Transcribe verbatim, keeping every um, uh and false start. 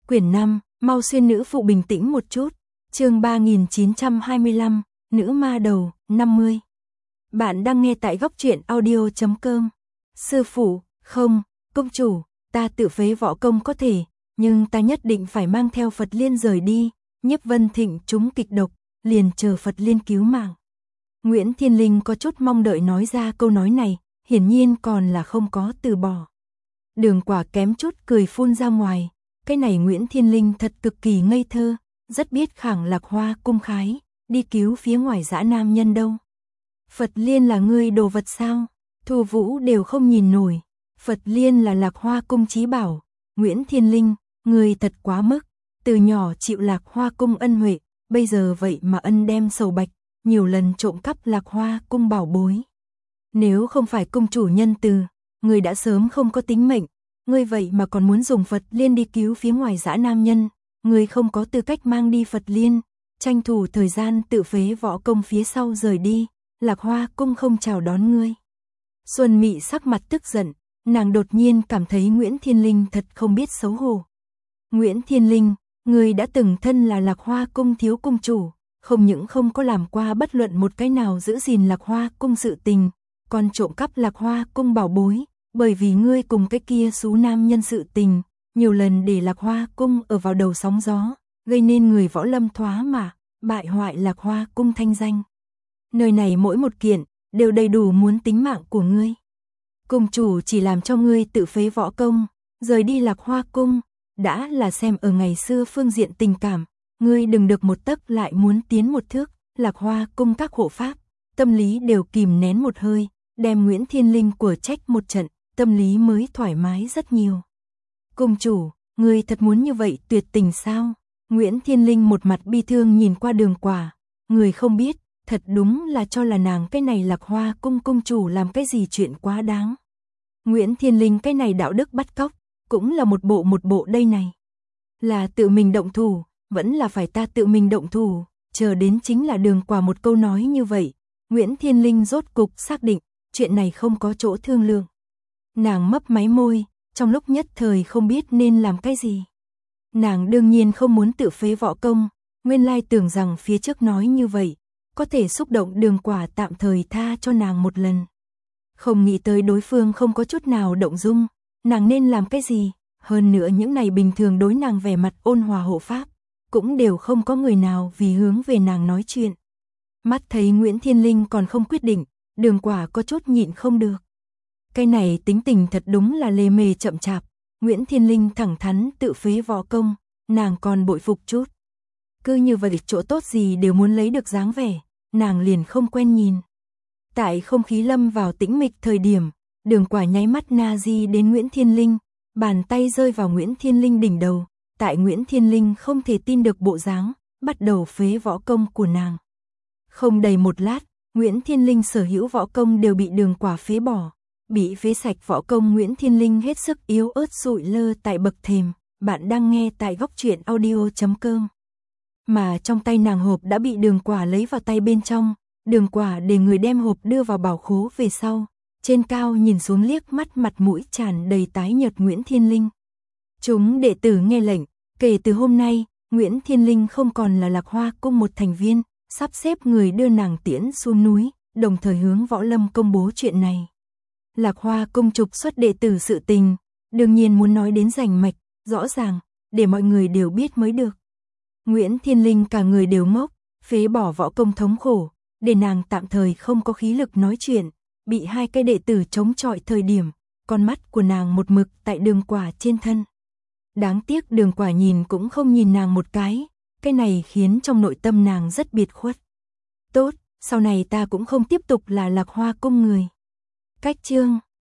Quyển năm, mau xuyên nữ phụ bình tĩnh một chút. Chương ba nghìn chín trăm hai mươi lăm, nữ ma đầu, năm mươi. Bạn đang nghe tại góc truyện audio chấm com. Sư phụ, không, công chủ, ta tự phế võ công có thể, nhưng ta nhất định phải mang theo Phật Liên rời đi. Nhiếp Vân Thịnh trúng kịch độc, liền chờ Phật Liên cứu mạng. Nguyễn Thiên Linh có chút mong đợi nói ra câu nói này, hiển nhiên còn là không có từ bỏ. Đường Quả kém chút cười phun ra ngoài, cái này Nguyễn Thiên Linh thật cực kỳ ngây thơ, rất biết khẳng Lạc Hoa cung khái, đi cứu phía ngoài dã nam nhân đâu. Phật Liên là ngươi đồ vật sao? Thu Vũ đều không nhìn nổi, Phật Liên là Lạc Hoa cung chí bảo, Nguyễn Thiên Linh, ngươi thật quá mức, từ nhỏ chịu Lạc Hoa cung ân huệ, bây giờ vậy mà ân đem sầu bạch, nhiều lần trộm cắp Lạc Hoa cung bảo bối. Nếu không phải cung chủ nhân từ, ngươi đã sớm không có tính mệnh, ngươi vậy mà còn muốn dùng Phật Liên đi cứu phía ngoài dã nam nhân, ngươi không có tư cách mang đi Phật Liên, tranh thủ thời gian tự phế võ công phía sau rời đi, Lạc Hoa cung không chào đón ngươi. Xuân Mị sắc mặt tức giận, nàng đột nhiên cảm thấy Nguyễn Thiên Linh thật không biết xấu hổ. Nguyễn Thiên Linh, ngươi đã từng thân là Lạc Hoa cung thiếu cung chủ, không những không có làm qua bất luận một cái nào giữ gìn Lạc Hoa cung sự tình, còn trộm cắp Lạc Hoa cung bảo bối, bởi vì ngươi cùng cái kia xú nam nhân sự tình, nhiều lần để Lạc Hoa cung ở vào đầu sóng gió, gây nên người võ lâm thoá mạ, bại hoại Lạc Hoa cung thanh danh. Nơi này mỗi một kiện đều đầy đủ muốn tính mạng của ngươi. Cung chủ chỉ làm cho ngươi tự phế võ công, rời đi Lạc Hoa cung, đã là xem ở ngày xưa phương diện tình cảm, ngươi đừng được một tấc lại muốn tiến một thước, Lạc Hoa cung các hộ pháp, tâm lý đều kìm nén một hơi, đem Nguyễn Thiên Linh của trách một trận, tâm lý mới thoải mái rất nhiều. Cung chủ, ngươi thật muốn như vậy tuyệt tình sao? Nguyễn Thiên Linh một mặt bi thương nhìn qua Đường Quả, người không biết, thật đúng là cho là nàng cái này Lạc Hoa cung cung chủ làm cái gì chuyện quá đáng. Nguyễn Thiên Linh cái này đạo đức bắt cóc, cũng là một bộ một bộ đây này. Là tự mình động thủ, vẫn là phải ta tự mình động thủ, chờ đến chính là Đường Quả một câu nói như vậy, Nguyễn Thiên Linh rốt cục xác định, chuyện này không có chỗ thương lượng. Nàng mấp máy môi, trong lúc nhất thời không biết nên làm cái gì. Nàng đương nhiên không muốn tự phế võ công, nguyên lai tưởng rằng phía trước nói như vậy, có thể xúc động Đường Quả tạm thời tha cho nàng một lần. Không nghĩ tới đối phương không có chút nào động dung, nàng nên làm cái gì, hơn nữa những này bình thường đối nàng vẻ mặt ôn hòa hộ pháp, cũng đều không có người nào vì hướng về nàng nói chuyện. Mắt thấy Nguyễn Thiên Linh còn không quyết định, Đường Quả có chút nhịn không được. Cái này tính tình thật đúng là lề mề chậm chạp, Nguyễn Thiên Linh thẳng thắn tự phế võ công, nàng còn bội phục chút. Cứ như vậy chỗ tốt gì đều muốn lấy được dáng vẻ, nàng liền không quen nhìn. Tại không khí lâm vào tĩnh mịch thời điểm, Đường Quả nháy mắt na di đến Nguyễn Thiên Linh, bàn tay rơi vào Nguyễn Thiên Linh đỉnh đầu, tại Nguyễn Thiên Linh không thể tin được bộ dáng, bắt đầu phế võ công của nàng. Không đầy một lát, Nguyễn Thiên Linh sở hữu võ công đều bị Đường Quả phế bỏ. Bị phế sạch võ công Nguyễn Thiên Linh hết sức yếu ớt sụi lơ tại bậc thềm, bạn đang nghe tại góc truyện audio chấm com. Mà trong tay nàng hộp đã bị Đường Quả lấy vào tay bên trong, Đường Quả để người đem hộp đưa vào bảo khố về sau, trên cao nhìn xuống liếc mắt mặt mũi tràn đầy tái nhợt Nguyễn Thiên Linh. Chúng đệ tử nghe lệnh, kể từ hôm nay, Nguyễn Thiên Linh không còn là Lạc Hoa cung một thành viên, sắp xếp người đưa nàng tiễn xuống núi, đồng thời hướng võ lâm công bố chuyện này. Lạc Hoa cung trục xuất đệ tử sự tình, đương nhiên muốn nói đến rành mạch, rõ ràng, để mọi người đều biết mới được. Nguyễn Thiên Linh cả người đều ngốc, phế bỏ võ công thống khổ, để nàng tạm thời không có khí lực nói chuyện, bị hai cái đệ tử chống chọi thời điểm, con mắt của nàng một mực tại Đường Quả trên thân. Đáng tiếc Đường Quả nhìn cũng không nhìn nàng một cái, cái này khiến trong nội tâm nàng rất biệt khuất. Tốt, sau này ta cũng không tiếp tục là Lạc Hoa cung người. Cách chương